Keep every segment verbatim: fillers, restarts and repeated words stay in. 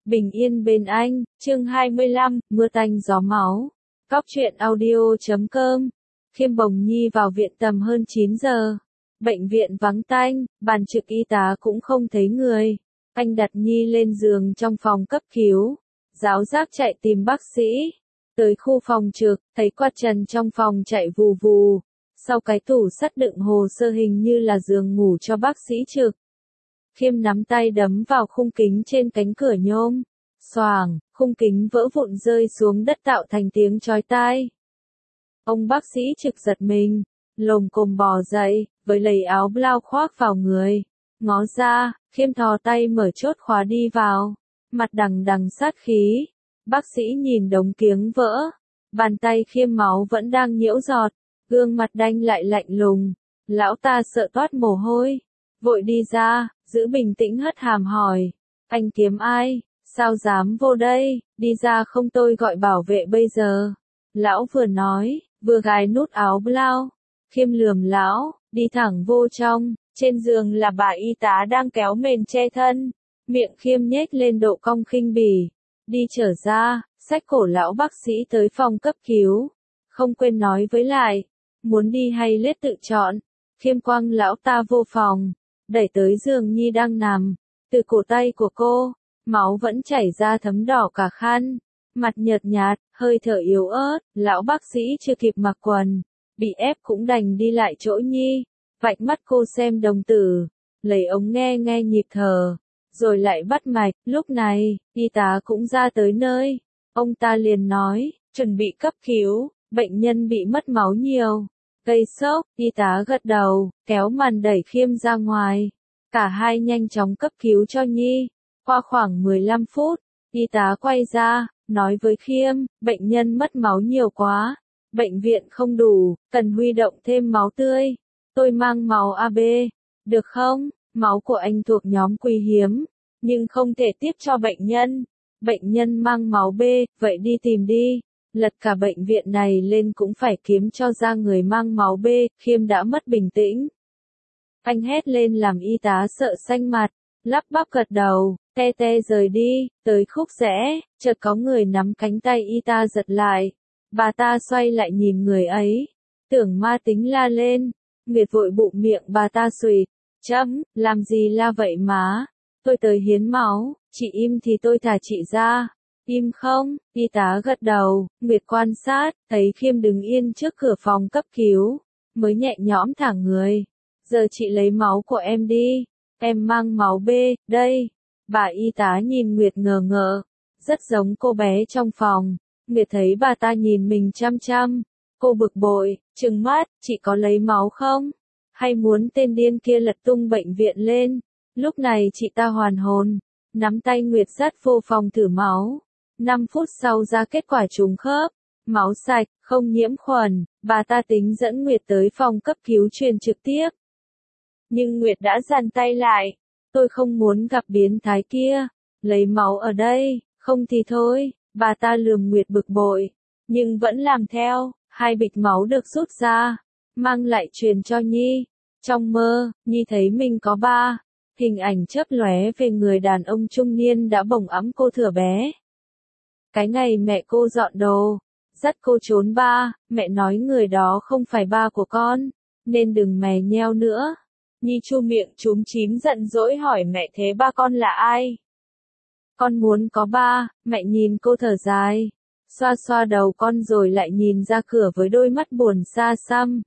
Bình yên bên anh, chương hai mươi lăm, mưa tanh gió máu. Cóc truyện audio chấm com. Khiêm Bồng Nhi vào viện tầm hơn chín giờ. Bệnh viện vắng tanh, bàn trực y tá cũng không thấy người. Anh đặt Nhi lên giường trong phòng cấp cứu. Giáo giác chạy tìm bác sĩ. Tới khu phòng trực, thấy quạt trần trong phòng chạy vù vù. Sau cái tủ sắt đựng hồ sơ hình như là giường ngủ cho bác sĩ trực. Khiêm nắm tay đấm vào khung kính trên cánh cửa nhôm. Xoàng, khung kính vỡ vụn rơi xuống đất tạo thành tiếng chói tai. Ông bác sĩ trực giật mình, lồm cồm bò dậy, với lấy áo blau khoác vào người. Ngó ra, Khiêm thò tay mở chốt khóa đi vào. Mặt đằng đằng sát khí. Bác sĩ nhìn đống kiếng vỡ. Bàn tay Khiêm máu vẫn đang nhiễu giọt. Gương mặt đanh lại lạnh lùng. Lão ta sợ toát mồ hôi. Vội đi ra, giữ bình tĩnh hất hàm hỏi. Anh kiếm ai? Sao dám vô đây? Đi ra không tôi gọi bảo vệ bây giờ. Lão vừa nói, vừa gài nút áo blau. Khiêm lườm lão, đi thẳng vô trong. Trên giường là bà y tá đang kéo mền che thân. Miệng Khiêm nhếch lên độ cong khinh bỉ. Đi trở ra, xách cổ lão bác sĩ tới phòng cấp cứu. Không quên nói với lại. Muốn đi hay lết tự chọn. Khiêm quăng lão ta vô phòng. Đẩy tới giường Nhi đang nằm. Từ cổ tay của cô, máu vẫn chảy ra thấm đỏ cả khăn. Mặt nhợt nhạt, hơi thở yếu ớt, lão bác sĩ chưa kịp mặc quần. Bị ép cũng đành đi lại chỗ Nhi. Vạch mắt cô xem đồng tử. Lấy ống nghe nghe nhịp thở. Rồi lại bắt mạch. Lúc này, y tá cũng ra tới nơi. Ông ta liền nói, chuẩn bị cấp cứu, bệnh nhân bị mất máu nhiều. Gây sốc, y tá gật đầu, kéo màn đẩy Khiêm ra ngoài. Cả hai nhanh chóng cấp cứu cho Nhi. Qua khoảng mười lăm phút, y tá quay ra, nói với Khiêm, bệnh nhân mất máu nhiều quá. Bệnh viện không đủ, cần huy động thêm máu tươi. Tôi mang máu a bê, được không? Máu của anh thuộc nhóm quý hiếm, nhưng không thể tiếp cho bệnh nhân. Bệnh nhân mang máu B, vậy đi tìm đi. Lật cả bệnh viện này lên cũng phải kiếm cho ra người mang máu B. Khiêm đã mất bình tĩnh. Anh hét lên làm y tá sợ xanh mặt, lắp bắp gật đầu, te te rời đi, tới khúc rẽ, chợt có người nắm cánh tay y tá giật lại. Bà ta xoay lại nhìn người ấy, tưởng ma tính la lên, Nguyệt vội bụng miệng bà ta xùyt, chấm, làm gì la vậy má, tôi tới hiến máu, chị im thì tôi thả chị ra. Im không? Y tá gật đầu, Nguyệt quan sát, thấy Khiêm đứng yên trước cửa phòng cấp cứu, mới nhẹ nhõm thả người. Giờ chị lấy máu của em đi, em mang máu B, đây. Bà y tá nhìn Nguyệt ngờ ngợ, rất giống cô bé trong phòng. Nguyệt thấy bà ta nhìn mình chăm chăm, cô bực bội, trừng mắt, chị có lấy máu không? Hay muốn tên điên kia lật tung bệnh viện lên? Lúc này chị ta hoàn hồn, nắm tay Nguyệt dắt vô phòng thử máu. năm phút sau ra kết quả trùng khớp, máu sạch, không nhiễm khuẩn, bà ta tính dẫn Nguyệt tới phòng cấp cứu truyền trực tiếp. Nhưng Nguyệt đã giằng tay lại, tôi không muốn gặp biến thái kia, lấy máu ở đây, không thì thôi, bà ta lườm Nguyệt bực bội, nhưng vẫn làm theo, hai bịch máu được rút ra, mang lại truyền cho Nhi. Trong mơ, Nhi thấy mình có ba, hình ảnh chớp lóe về người đàn ông trung niên đã bồng ẵm cô thuở bé. Cái ngày mẹ cô dọn đồ, dắt cô trốn ba, mẹ nói người đó không phải ba của con, nên đừng mè nheo nữa. Nhi chu miệng chúm chím giận dỗi hỏi mẹ thế ba con là ai? Con muốn có ba, mẹ nhìn cô thở dài, xoa xoa đầu con rồi lại nhìn ra cửa với đôi mắt buồn xa xăm.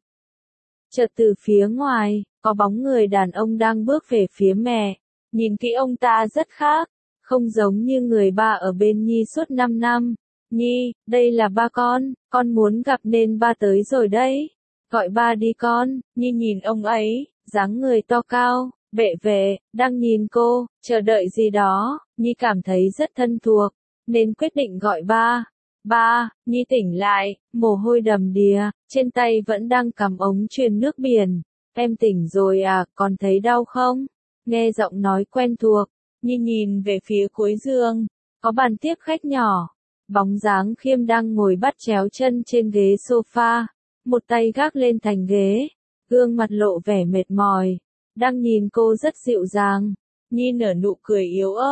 Chợt từ phía ngoài, có bóng người đàn ông đang bước về phía mẹ, nhìn kỹ ông ta rất khác. Không giống như người ba ở bên Nhi suốt năm năm. Nhi, đây là ba con, con muốn gặp nên ba tới rồi đấy. Gọi ba đi con. Nhi nhìn ông ấy, dáng người to cao, bệ vệ, đang nhìn cô, chờ đợi gì đó. Nhi cảm thấy rất thân thuộc, nên quyết định gọi ba. Ba, Nhi tỉnh lại, mồ hôi đầm đìa, trên tay vẫn đang cầm ống truyền nước biển. Em tỉnh rồi à, còn thấy đau không? Nghe giọng nói quen thuộc. Nhi nhìn về phía cuối giường, có bàn tiếp khách nhỏ. Bóng dáng Khiêm đang ngồi bắt chéo chân trên ghế sofa, một tay gác lên thành ghế, gương mặt lộ vẻ mệt mỏi, đang nhìn cô rất dịu dàng. Nhi nở nụ cười yếu ớt,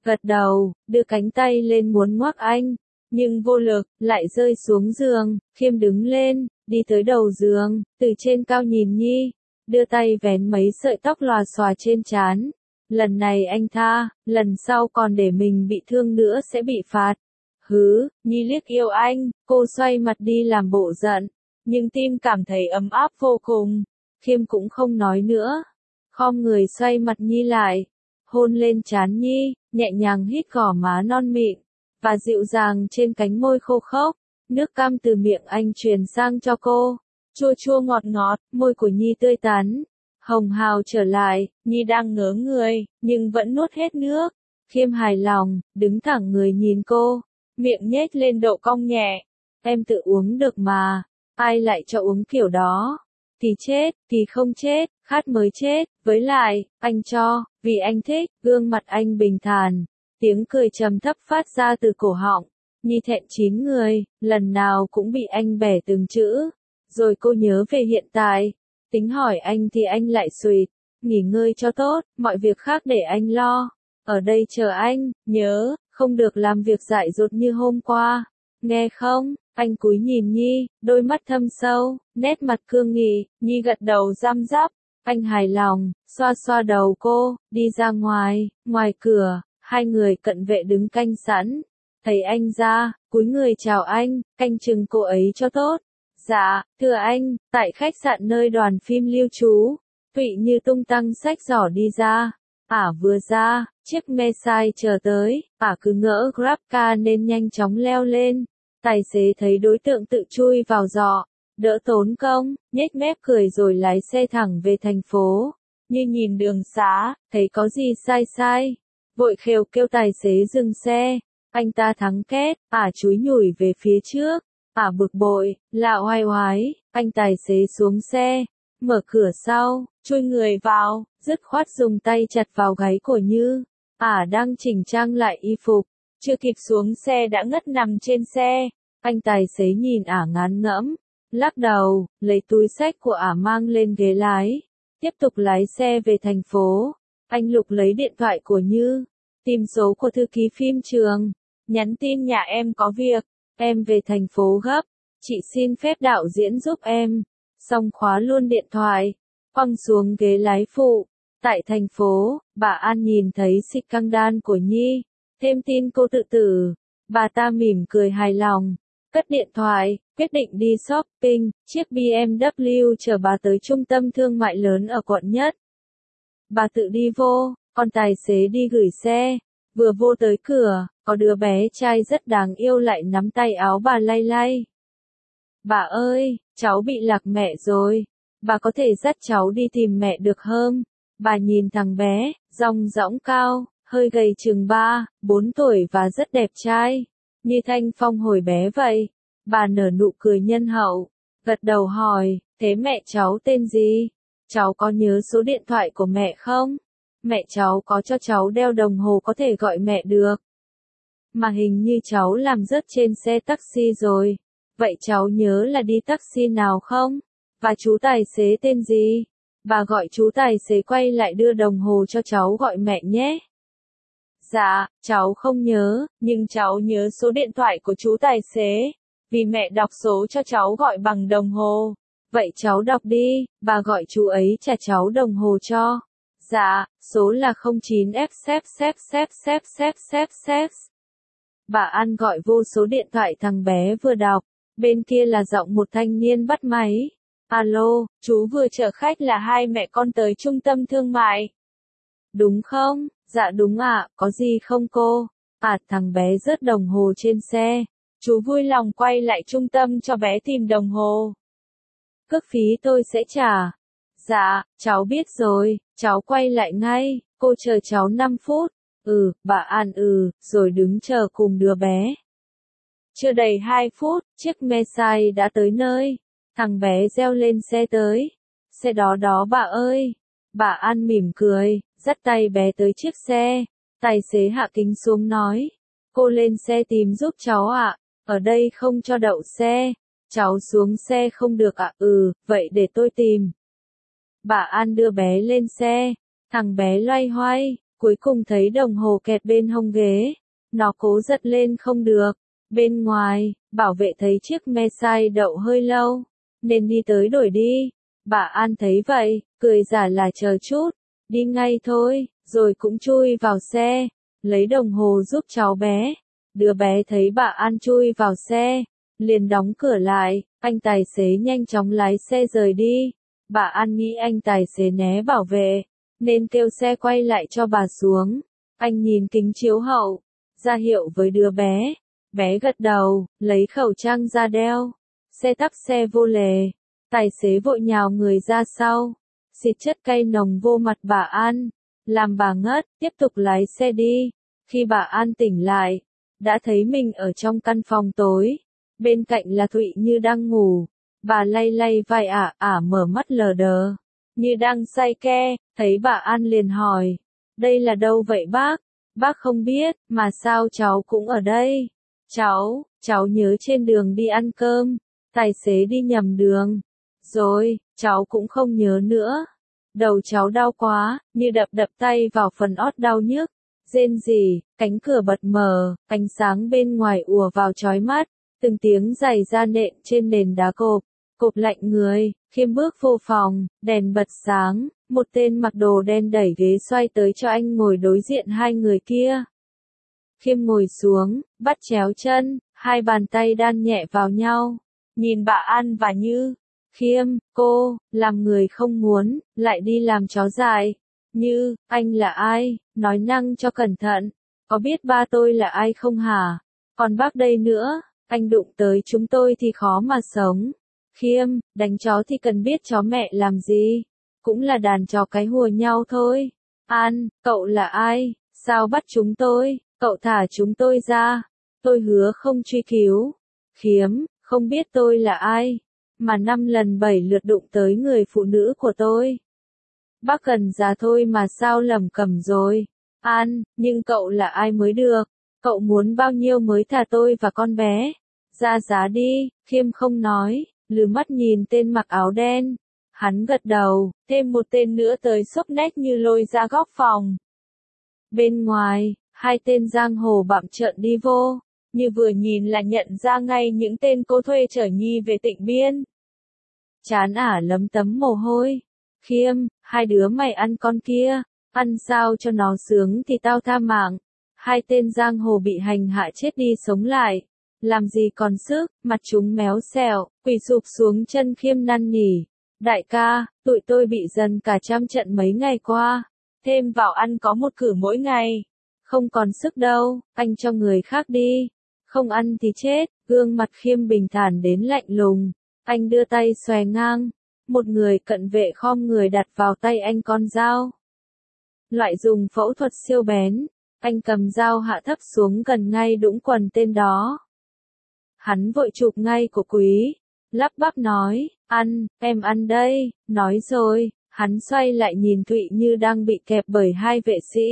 gật đầu, đưa cánh tay lên muốn ngoắc anh, nhưng vô lực, lại rơi xuống giường. Khiêm đứng lên, đi tới đầu giường, từ trên cao nhìn Nhi, đưa tay vén mấy sợi tóc lòa xòa trên trán. Lần này anh tha, lần sau còn để mình bị thương nữa sẽ bị phạt. Hứ, Nhi liếc yêu anh, cô xoay mặt đi làm bộ giận, nhưng tim cảm thấy ấm áp vô cùng. Khiêm cũng không nói nữa, khom người xoay mặt Nhi lại, hôn lên trán Nhi, nhẹ nhàng hít gò má non mịn, và dịu dàng trên cánh môi khô khốc. Nước cam từ miệng anh truyền sang cho cô, chua chua ngọt ngọt, môi của Nhi tươi tắn, hồng hào trở lại. Nhi đang ngớ người, nhưng vẫn nuốt hết nước. Khiêm hài lòng, đứng thẳng người nhìn cô, miệng nhếch lên độ cong nhẹ. Em tự uống được mà, ai lại cho uống kiểu đó? Thì chết, thì không chết, khát mới chết, với lại, anh cho, vì anh thích. Gương mặt anh bình thản, tiếng cười trầm thấp phát ra từ cổ họng. Nhi thẹn chín người, lần nào cũng bị anh bẻ từng chữ. Rồi cô nhớ về hiện tại, tính hỏi anh thì anh lại xuỵt, nghỉ ngơi cho tốt, mọi việc khác để anh lo. Ở đây chờ anh, nhớ, không được làm việc dại dột như hôm qua. Nghe không? Anh cúi nhìn Nhi, đôi mắt thâm sâu, nét mặt cương nghị. Nhi gật đầu răm rắp. Anh hài lòng, xoa xoa đầu cô, đi ra ngoài. Ngoài cửa, hai người cận vệ đứng canh sẵn. Thấy anh ra, cúi người chào anh, canh chừng cô ấy cho tốt. Dạ, thưa anh, tại khách sạn nơi đoàn phim lưu trú. Thụy Như tung tăng xách giỏ đi ra. Ả vừa ra, chiếc me sai chờ tới, Ả cứ ngỡ GrabCar nên nhanh chóng leo lên. Tài xế thấy đối tượng tự chui vào giỏ, đỡ tốn công, nhếch mép cười rồi lái xe thẳng về thành phố. Như nhìn đường xá, thấy có gì sai sai, vội khều kêu tài xế dừng xe. Anh ta thắng két, Ả chúi nhủi về phía trước. Ả bực bội, lạ oai oái, anh tài xế xuống xe, mở cửa sau, chui người vào, dứt khoát dùng tay chặt vào gáy của Như. Ả đang chỉnh trang lại y phục, chưa kịp xuống xe đã ngất nằm trên xe. Anh tài xế nhìn Ả ngán ngẫm, lắc đầu, lấy túi xách của Ả mang lên ghế lái, tiếp tục lái xe về thành phố. Anh lục lấy điện thoại của Như, tìm số của thư ký phim trường, nhắn tin nhà em có việc, em về thành phố gấp, chị xin phép đạo diễn giúp em. Xong khóa luôn điện thoại, quăng xuống ghế lái phụ. Tại thành phố, bà An nhìn thấy scandal của Nhi, thêm tin cô tự tử. Bà ta mỉm cười hài lòng, cất điện thoại, quyết định đi shopping. Chiếc bê em vê chở bà tới trung tâm thương mại lớn ở quận Nhất. Bà tự đi vô, còn tài xế đi gửi xe. Vừa vô tới cửa, có đứa bé trai rất đáng yêu lại nắm tay áo bà lay lay. Bà ơi, cháu bị lạc mẹ rồi. Bà có thể dắt cháu đi tìm mẹ được không? Bà nhìn thằng bé, dong dõng cao, hơi gầy chừng ba, bốn tuổi và rất đẹp trai. Như Thanh Phong hồi bé vậy. Bà nở nụ cười nhân hậu, gật đầu hỏi, thế mẹ cháu tên gì? Cháu có nhớ số điện thoại của mẹ không? Mẹ cháu có cho cháu đeo đồng hồ có thể gọi mẹ được. Mà hình như cháu làm rớt trên xe taxi rồi. Vậy cháu nhớ là đi taxi nào không? Và chú tài xế tên gì? Bà gọi chú tài xế quay lại đưa đồng hồ cho cháu gọi mẹ nhé. Dạ, cháu không nhớ, nhưng cháu nhớ số điện thoại của chú tài xế. Vì mẹ đọc số cho cháu gọi bằng đồng hồ. Vậy cháu đọc đi, bà gọi chú ấy trả cháu đồng hồ cho. Dạ, số là không chín F xếp xếp xếp xếp xếp xếp xếp. Bà An gọi vô số điện thoại thằng bé vừa đọc. Bên kia là giọng một thanh niên bắt máy. Alo, chú vừa chở khách là hai mẹ con tới trung tâm thương mại. Đúng không? Dạ đúng ạ, có gì không cô? À, thằng bé rớt đồng hồ trên xe. Chú vui lòng quay lại trung tâm cho bé tìm đồng hồ. Cước phí tôi sẽ trả. Dạ, cháu biết rồi, cháu quay lại ngay, cô chờ cháu năm phút. Ừ, bà An ừ, rồi đứng chờ cùng đứa bé. Chưa đầy hai phút, chiếc Messai đã tới nơi. Thằng bé reo lên xe tới. Xe đó đó bà ơi. Bà An mỉm cười, dắt tay bé tới chiếc xe. Tài xế hạ kính xuống nói. Cô lên xe tìm giúp cháu ạ. Ở đây không cho đậu xe. Cháu xuống xe không được ạ. Ừ, vậy để tôi tìm. Bà An đưa bé lên xe. Thằng bé loay hoay, cuối cùng thấy đồng hồ kẹt bên hông ghế. Nó cố giật lên không được. Bên ngoài, bảo vệ thấy chiếc me sai đậu hơi lâu, nên đi tới đổi đi. Bà An thấy vậy, cười giả là chờ chút, đi ngay thôi, rồi cũng chui vào xe, lấy đồng hồ giúp cháu bé. Đứa bé thấy bà An chui vào xe, liền đóng cửa lại, anh tài xế nhanh chóng lái xe rời đi. Bà An nghĩ anh tài xế né bảo vệ, nên kêu xe quay lại cho bà xuống. Anh nhìn kính chiếu hậu, ra hiệu với đứa bé. Bé gật đầu, lấy khẩu trang ra đeo. Xe tắc xe vô lề. Tài xế vội nhào người ra sau, xịt chất cay nồng vô mặt bà An, làm bà ngất, tiếp tục lái xe đi. Khi bà An tỉnh lại, đã thấy mình ở trong căn phòng tối. Bên cạnh là Thụy Như đang ngủ. Bà lay lay vai ả, ả mở mắt lờ đờ, như đang say ke. Thấy bà An liền hỏi, đây là đâu vậy bác? Bác không biết, mà sao cháu cũng ở đây? Cháu, cháu nhớ trên đường đi ăn cơm, tài xế đi nhầm đường. Rồi, cháu cũng không nhớ nữa. Đầu cháu đau quá, như đập đập tay vào phần ót đau nhức. Rên rỉ, cánh cửa bật mở, ánh sáng bên ngoài ùa vào chói mắt. Từng tiếng giày da nện trên nền đá cộp, cộp lạnh người. Khiêm bước vô phòng, đèn bật sáng, một tên mặc đồ đen đẩy ghế xoay tới cho anh ngồi đối diện hai người kia. Khiêm ngồi xuống, bắt chéo chân, hai bàn tay đan nhẹ vào nhau, nhìn bà An và Như. Khiêm, cô, làm người không muốn, lại đi làm chó dại. Như, anh là ai, nói năng cho cẩn thận, có biết ba tôi là ai không hả? Còn bác đây nữa, anh đụng tới chúng tôi thì khó mà sống. Khiêm, đánh chó thì cần biết chó mẹ làm gì, cũng là đàn chó cái hùa nhau thôi. An, cậu là ai, sao bắt chúng tôi, cậu thả chúng tôi ra, tôi hứa không truy cứu. Khiếm, không biết tôi là ai, mà năm lần bảy lượt đụng tới người phụ nữ của tôi. Bác cần giá thôi mà sao lẩm cẩm rồi. An, nhưng cậu là ai mới được, cậu muốn bao nhiêu mới thả tôi và con bé? Ra giá đi. Khiêm không nói, lừ mắt nhìn tên mặc áo đen. Hắn gật đầu, thêm một tên nữa tới xốc nét như lôi ra góc phòng. Bên ngoài, hai tên giang hồ bặm trợn đi vô, như vừa nhìn là nhận ra ngay những tên cô thuê chở Nhi về Tịnh Biên. Chán ả lấm tấm mồ hôi. Khiêm, hai đứa mày ăn con kia, ăn sao cho nó sướng thì tao tha mạng. Hai tên giang hồ bị hành hạ chết đi sống lại, làm gì còn sức, mặt chúng méo xẹo, quỳ sụp xuống chân Khiêm năn nỉ. Đại ca, tụi tôi bị dần cả trăm trận mấy ngày qua, thêm vào ăn có một cử mỗi ngày. Không còn sức đâu, anh cho người khác đi. Không ăn thì chết. Gương mặt Khiêm bình thản đến lạnh lùng. Anh đưa tay xòe ngang. Một người cận vệ khom người đặt vào tay anh con dao. Loại dùng phẫu thuật siêu bén. Anh cầm dao hạ thấp xuống gần ngay đũng quần tên đó. Hắn vội chụp ngay của Quý. Lắp bắp nói, ăn, em ăn đây. Nói rồi, hắn xoay lại nhìn Thụy Như đang bị kẹp bởi hai vệ sĩ.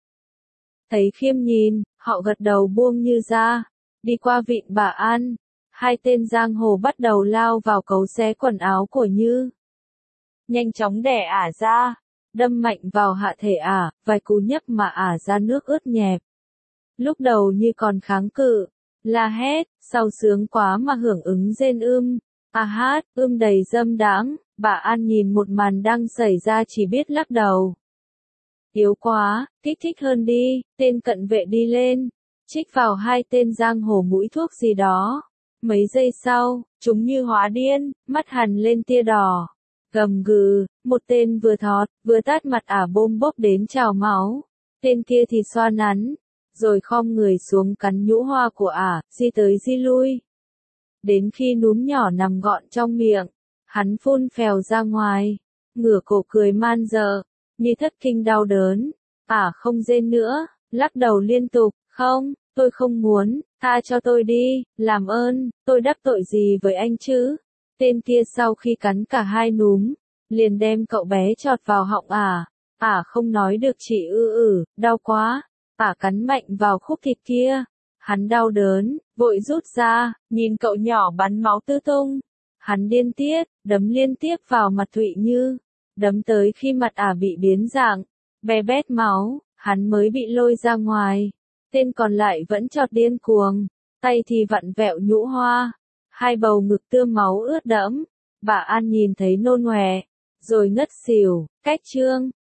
Thấy Khiêm nhìn, họ gật đầu buông Như ra. Đi qua vịn bà An, hai tên giang hồ bắt đầu lao vào cấu xé quần áo của Như. Nhanh chóng đẻ ả ra, đâm mạnh vào hạ thể ả, vài cú nhấp mà ả ra nước ướt nhẹp. Lúc đầu Như còn kháng cự, la hét, sau sướng quá mà hưởng ứng rên ưm, a hát, ưm đầy dâm đãng. Bà An nhìn một màn đang xảy ra chỉ biết lắc đầu. Yếu quá, kích thích hơn đi. Tên cận vệ đi lên, trích vào hai tên giang hồ mũi thuốc gì đó. Mấy giây sau, chúng như hóa điên, mắt hằn lên tia đỏ. Gầm gừ, một tên vừa thọt, vừa tát mặt ả bôm bốp đến trào máu. Tên kia thì xoa nắn, rồi khom người xuống cắn nhũ hoa của ả, di tới di lui. Đến khi núm nhỏ nằm gọn trong miệng, hắn phun phèo ra ngoài, ngửa cổ cười man dợ, như thất kinh đau đớn. Ả không rên nữa, lắc đầu liên tục, không, tôi không muốn, tha cho tôi đi, làm ơn, tôi đắc tội gì với anh chứ? Tên kia sau khi cắn cả hai núm, liền đem cậu bé chọt vào họng ả. Ả không nói được chỉ ư ử, đau quá. Ả cắn mạnh vào khúc thịt kia. Hắn đau đớn, vội rút ra, nhìn cậu nhỏ bắn máu tứ tung. Hắn điên tiết, đấm liên tiếp vào mặt Thụy Như. Đấm tới khi mặt ả bị biến dạng, be bét máu, hắn mới bị lôi ra ngoài. Tên còn lại vẫn chọt điên cuồng, tay thì vặn vẹo nhũ hoa, hai bầu ngực tươm máu ướt đẫm. Bà An nhìn thấy nôn ọe, rồi ngất xỉu. Cách chương